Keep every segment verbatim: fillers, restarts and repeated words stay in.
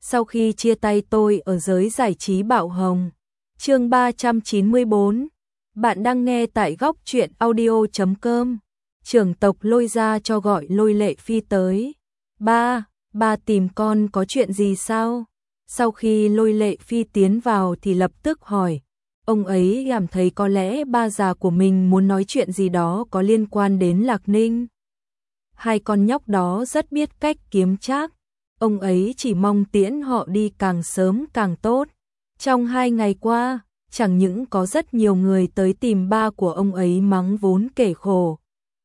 Sau khi chia tay tôi ở giới giải trí Bạo Hồng. Chương ba trăm chín mươi bốn. Bạn đang nghe tại góc truyện audio chấm com. Trưởng tộc Lôi ra cho gọi Lôi Lệ Phi tới. Ba, ba tìm con có chuyện gì sao? Sau khi Lôi Lệ Phi tiến vào thì lập tức hỏi. Ông ấy cảm thấy có lẽ ba già của mình muốn nói chuyện gì đó có liên quan đến Lạc Ninh. Hai con nhóc đó rất biết cách kiếm trác. Ông ấy chỉ mong tiễn họ đi càng sớm càng tốt. Trong hai ngày qua, chẳng những có rất nhiều người tới tìm ba của ông ấy mắng vốn kể khổ,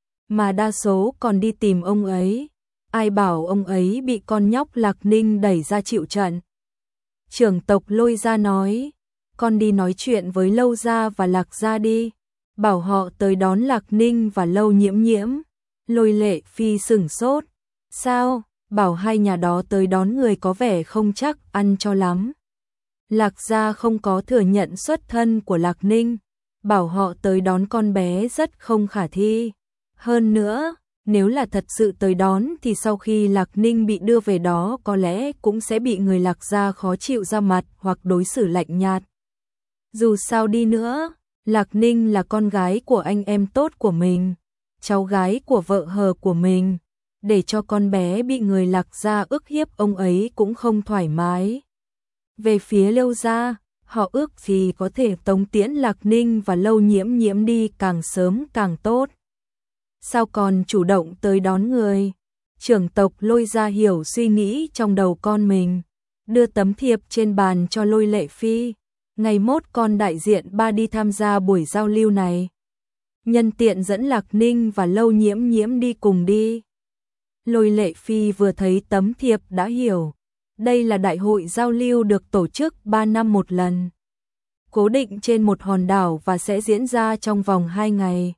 mà đa số còn đi tìm ông ấy. Ai bảo ông ấy bị con nhóc Lạc Ninh đẩy ra chịu trận. Trưởng tộc Lôi ra nói, con đi nói chuyện với Lâu gia và Lạc gia đi, bảo họ tới đón Lạc Ninh và Lâu Nhiễm Nhiễm. Lôi Lệ Phi sửng sốt, sao? Bảo hai nhà đó tới đón người có vẻ không chắc ăn cho lắm. Lạc gia không có thừa nhận xuất thân của Lạc Ninh, bảo họ tới đón con bé rất không khả thi. Hơn nữa, nếu là thật sự tới đón thì sau khi Lạc Ninh bị đưa về đó có lẽ cũng sẽ bị người Lạc gia khó chịu ra mặt hoặc đối xử lạnh nhạt. Dù sao đi nữa, Lạc Ninh là con gái của anh em tốt của mình, cháu gái của vợ hờ của mình. Để cho con bé bị người Lạc gia ức hiếp ông ấy cũng không thoải mái. Về phía Lâu gia, họ ước gì có thể tống tiễn Lạc Ninh và Lâu Nhiễm Nhiễm đi càng sớm càng tốt. Sao còn chủ động tới đón người? Trưởng tộc Lôi gia hiểu suy nghĩ trong đầu con mình, đưa tấm thiệp trên bàn cho Lôi Lệ Phi. Ngày mốt con đại diện ba đi tham gia buổi giao lưu này. Nhân tiện dẫn Lạc Ninh và Lâu Nhiễm Nhiễm đi cùng đi. Lôi Lệ Phi vừa thấy tấm thiệp đã hiểu, đây là đại hội giao lưu được tổ chức ba năm một lần, cố định trên một hòn đảo và sẽ diễn ra trong vòng hai ngày.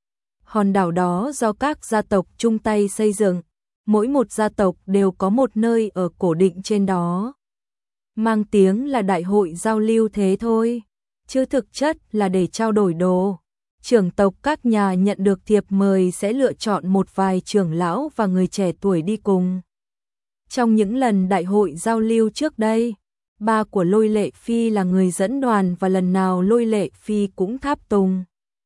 Hòn đảo đó do các gia tộc chung tay xây dựng, mỗi một gia tộc đều có một nơi ở cố định trên đó. Mang tiếng là đại hội giao lưu thế thôi, chứ thực chất là để trao đổi đồ. Trưởng tộc các nhà nhận được thiệp mời sẽ lựa chọn một vài trưởng lão và người trẻ tuổi đi cùng. Trong những lần đại hội giao lưu trước đây, ba của Lôi Lệ Phi là người dẫn đoàn và lần nào Lôi Lệ Phi cũng tháp tùng.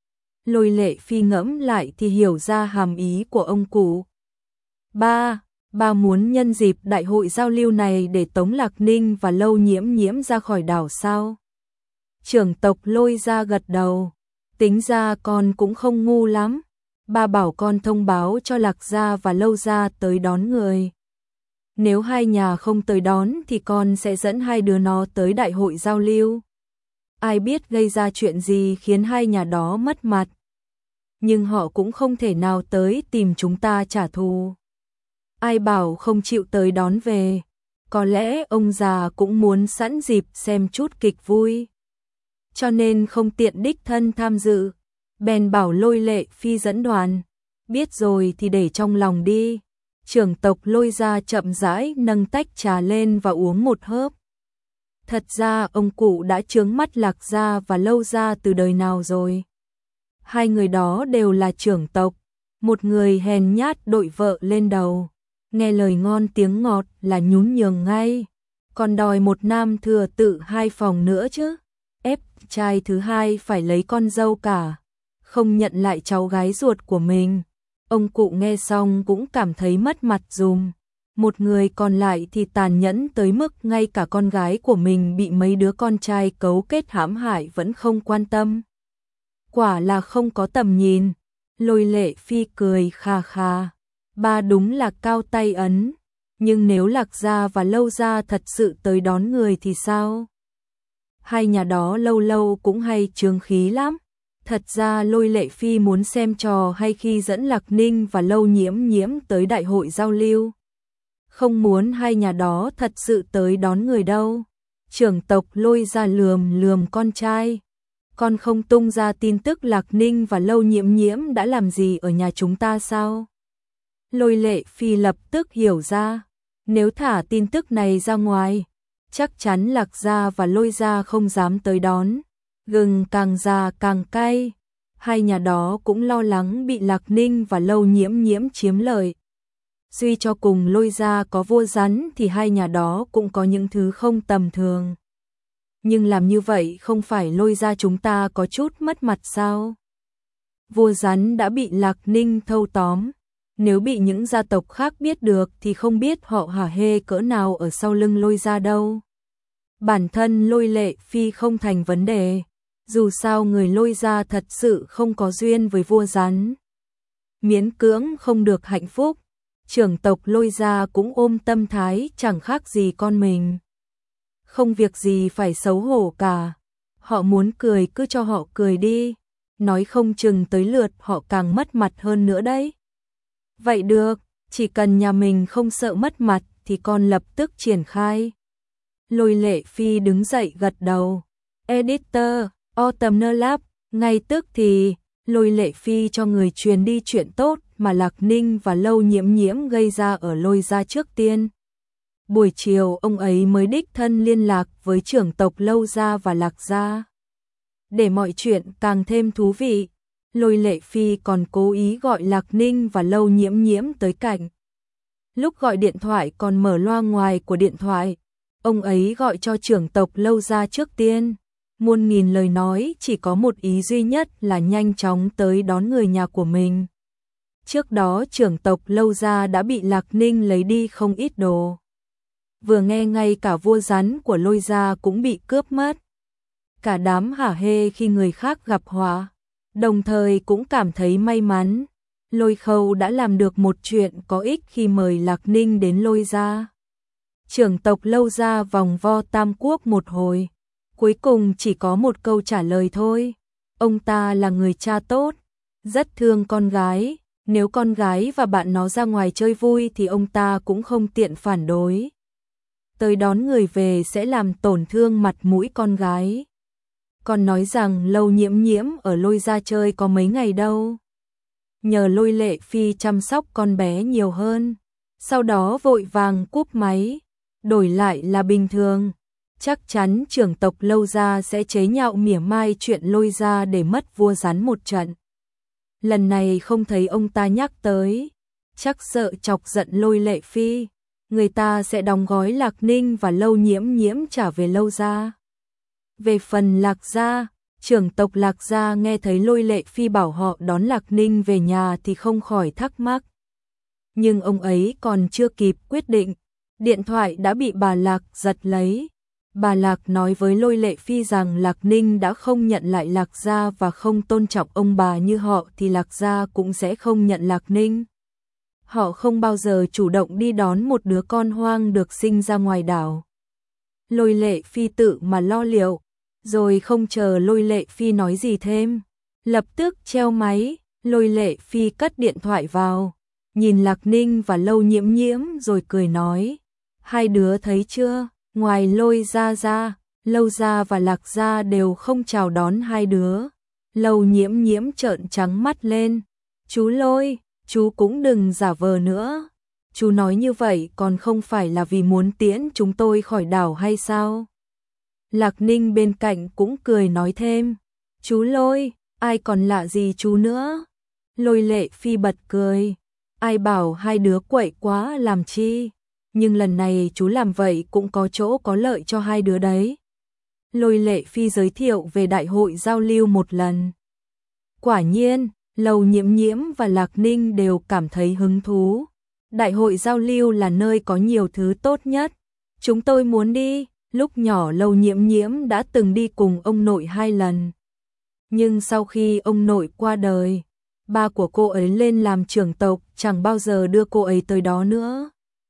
Lôi Lệ Phi ngẫm lại thì hiểu ra hàm ý của ông cụ. Ba, ba muốn nhân dịp đại hội giao lưu này để tống Lạc Ninh và Lâu Nhiễm Nhiễm ra khỏi đảo sao? Trưởng tộc Lôi ra gật đầu. Tính ra con cũng không ngu lắm. Ba bảo con thông báo cho Lạc gia và Lâu gia tới đón người. Nếu hai nhà không tới đón thì con sẽ dẫn hai đứa nó tới đại hội giao lưu. Ai biết gây ra chuyện gì khiến hai nhà đó mất mặt. Nhưng họ cũng không thể nào tới tìm chúng ta trả thù. Ai bảo không chịu tới đón về. Có lẽ ông già cũng muốn sẵn dịp xem chút kịch vui, cho nên không tiện đích thân tham dự. Bèn bảo Lôi Lệ Phi dẫn đoàn. Biết rồi thì để trong lòng đi. Trưởng tộc Lôi ra chậm rãi nâng tách trà lên và uống một hớp. Thật ra ông cụ đã chướng mắt Lạc gia và Lâu gia từ đời nào rồi. Hai người đó đều là trưởng tộc. Một người hèn nhát đội vợ lên đầu, nghe lời ngon tiếng ngọt là nhún nhường ngay, còn đòi một nam thừa tự hai phòng nữa chứ. Ép trai thứ hai phải lấy con dâu cả, không nhận lại cháu gái ruột của mình. Ông cụ nghe xong cũng cảm thấy mất mặt dùm. Một người còn lại thì tàn nhẫn tới mức ngay cả con gái của mình bị mấy đứa con trai cấu kết hãm hại vẫn không quan tâm. Quả là không có tầm nhìn. Lôi Lệ Phi cười kha kha. Ba đúng là cao tay ấn. Nhưng nếu Lạc gia và Lâu gia thật sự tới đón người thì sao? Hai nhà đó lâu lâu cũng hay chướng khí lắm. Thật ra Lôi Lệ Phi muốn xem trò hay khi dẫn Lạc Ninh và Lâu Nhiễm Nhiễm tới đại hội giao lưu. Không muốn hai nhà đó thật sự tới đón người đâu. Trưởng tộc Lôi ra lườm lườm con trai. Con không tung ra tin tức Lạc Ninh và Lâu Nhiễm Nhiễm đã làm gì ở nhà chúng ta sao? Lôi Lệ Phi lập tức hiểu ra. Nếu thả tin tức này ra ngoài, chắc chắn Lạc gia và Lôi gia không dám tới đón. Gừng càng già càng cay. Hai nhà đó cũng lo lắng bị Lạc Ninh và Lâu Nhiễm Nhiễm chiếm lợi. suy cho cùng Lôi gia có vua rắn thì hai nhà đó cũng có những thứ không tầm thường. Nhưng làm như vậy không phải Lôi gia chúng ta có chút mất mặt sao? Vua rắn đã bị Lạc Ninh thâu tóm, nếu bị những gia tộc khác biết được thì không biết họ hả hê cỡ nào ở sau lưng Lôi gia đâu. Bản thân Lôi Lệ Phi không thành vấn đề, dù sao người Lôi gia thật sự không có duyên với vua rắn. Miễn cưỡng không được hạnh phúc, trưởng tộc Lôi gia cũng ôm tâm thái chẳng khác gì con mình. Không việc gì phải xấu hổ cả, họ muốn cười cứ cho họ cười đi, nói không chừng tới lượt họ càng mất mặt hơn nữa đấy. Vậy được, chỉ cần nhà mình không sợ mất mặt thì con lập tức triển khai. Lôi Lệ Phi đứng dậy gật đầu. Editor, Autumn Lab, ngay tức thì, Lôi Lệ Phi cho người truyền đi chuyện tốt mà Lạc Ninh và Lâu Nhiễm Nhiễm gây ra ở Lôi gia trước tiên. Buổi chiều ông ấy mới đích thân liên lạc với trưởng tộc Lâu gia và Lạc gia. Để mọi chuyện càng thêm thú vị, Lôi Lệ Phi còn cố ý gọi Lạc Ninh và Lâu Nhiễm Nhiễm tới cạnh. Lúc gọi điện thoại còn mở loa ngoài của điện thoại, ông ấy gọi cho trưởng tộc Lâu gia trước tiên. Muôn nghìn lời nói chỉ có một ý duy nhất là nhanh chóng tới đón người nhà của mình. Trước đó trưởng tộc Lâu gia đã bị Lạc Ninh lấy đi không ít đồ. Vừa nghe ngay cả vua rắn của Lôi gia cũng bị cướp mất. Cả đám hả hê khi người khác gặp họa, đồng thời cũng cảm thấy may mắn. Lôi Khâu đã làm được một chuyện có ích khi mời Lạc Ninh đến Lôi gia. Trưởng tộc Lâu gia vòng vo Tam Quốc một hồi, cuối cùng chỉ có một câu trả lời thôi. Ông ta là người cha tốt, rất thương con gái, nếu con gái và bạn nó ra ngoài chơi vui thì ông ta cũng không tiện phản đối. Tới đón người về sẽ làm tổn thương mặt mũi con gái. Còn nói rằng Lâu Nhiễm Nhiễm ở Lôi gia chơi có mấy ngày đâu. Nhờ Lôi Lệ Phi chăm sóc con bé nhiều hơn. Sau đó vội vàng cúp máy, đổi lại là bình thường. Chắc chắn trưởng tộc Lâu gia sẽ chế nhạo mỉa mai chuyện Lôi gia để mất vua rắn một trận. Lần này không thấy ông ta nhắc tới, chắc sợ chọc giận Lôi Lệ Phi, người ta sẽ đóng gói Lạc Ninh và Lâu Nhiễm Nhiễm trả về Lâu gia. Về phần Lạc gia, trưởng tộc Lạc gia nghe thấy Lôi Lệ Phi bảo họ đón Lạc Ninh về nhà thì không khỏi thắc mắc. Nhưng ông ấy còn chưa kịp quyết định, điện thoại đã bị bà Lạc giật lấy. Bà Lạc nói với Lôi Lệ Phi rằng Lạc Ninh đã không nhận lại Lạc gia và không tôn trọng ông bà như họ thì Lạc gia cũng sẽ không nhận Lạc Ninh. Họ không bao giờ chủ động đi đón một đứa con hoang được sinh ra ngoài đảo. Lôi Lệ Phi tự mà lo liệu, rồi không chờ Lôi Lệ Phi nói gì thêm, lập tức treo máy. Lôi Lệ Phi cất điện thoại vào, nhìn Lạc Ninh và Lâu Nhiễm Nhiễm rồi cười nói, hai đứa thấy chưa, ngoài Lôi gia ra, Lâu gia và Lạc gia đều không chào đón hai đứa. Lâu Nhiễm Nhiễm trợn trắng mắt lên, chú Lôi, chú cũng đừng giả vờ nữa. Chú nói như vậy còn không phải là vì muốn tiễn chúng tôi khỏi đảo hay sao? Lạc Ninh bên cạnh cũng cười nói thêm, chú Lôi, ai còn lạ gì chú nữa? Lôi Lệ Phi bật cười, ai bảo hai đứa quậy quá làm chi, nhưng lần này chú làm vậy cũng có chỗ có lợi cho hai đứa đấy. Lôi Lệ Phi giới thiệu về đại hội giao lưu một lần. Quả nhiên, Lâu Nhiễm Nhiễm và Lạc Ninh đều cảm thấy hứng thú. Đại hội giao lưu là nơi có nhiều thứ tốt nhất. Chúng tôi muốn đi. Lúc nhỏ Lâu Nhiễm Nhiễm đã từng đi cùng ông nội hai lần. Nhưng sau khi ông nội qua đời, ba của cô ấy lên làm trưởng tộc chẳng bao giờ đưa cô ấy tới đó nữa.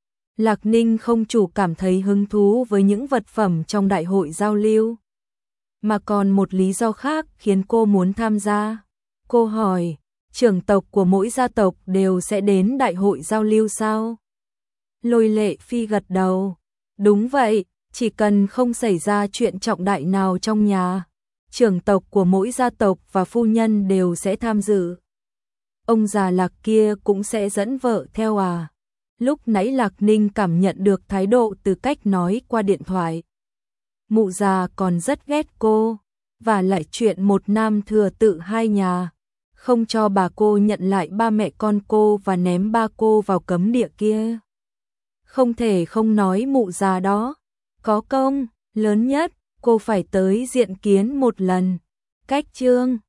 Lạc Ninh không chủ cảm thấy hứng thú với những vật phẩm trong đại hội giao lưu, mà còn một lý do khác khiến cô muốn tham gia. Cô hỏi, trưởng tộc của mỗi gia tộc đều sẽ đến đại hội giao lưu sao? Lôi Lệ Phi gật đầu, đúng vậy, chỉ cần không xảy ra chuyện trọng đại nào trong nhà, trưởng tộc của mỗi gia tộc và phu nhân đều sẽ tham dự. Ông già Lạc kia cũng sẽ dẫn vợ theo à? Lúc nãy Lạc Ninh cảm nhận được thái độ từ cách nói qua điện thoại. Mụ già còn rất ghét cô, và lại chuyện một nam thừa tự hai nhà. không cho bà cô nhận lại ba mẹ con cô và ném ba cô vào cấm địa kia. Không thể không nói mụ già đó có công lớn nhất, cô phải tới diện kiến một lần. Cách chương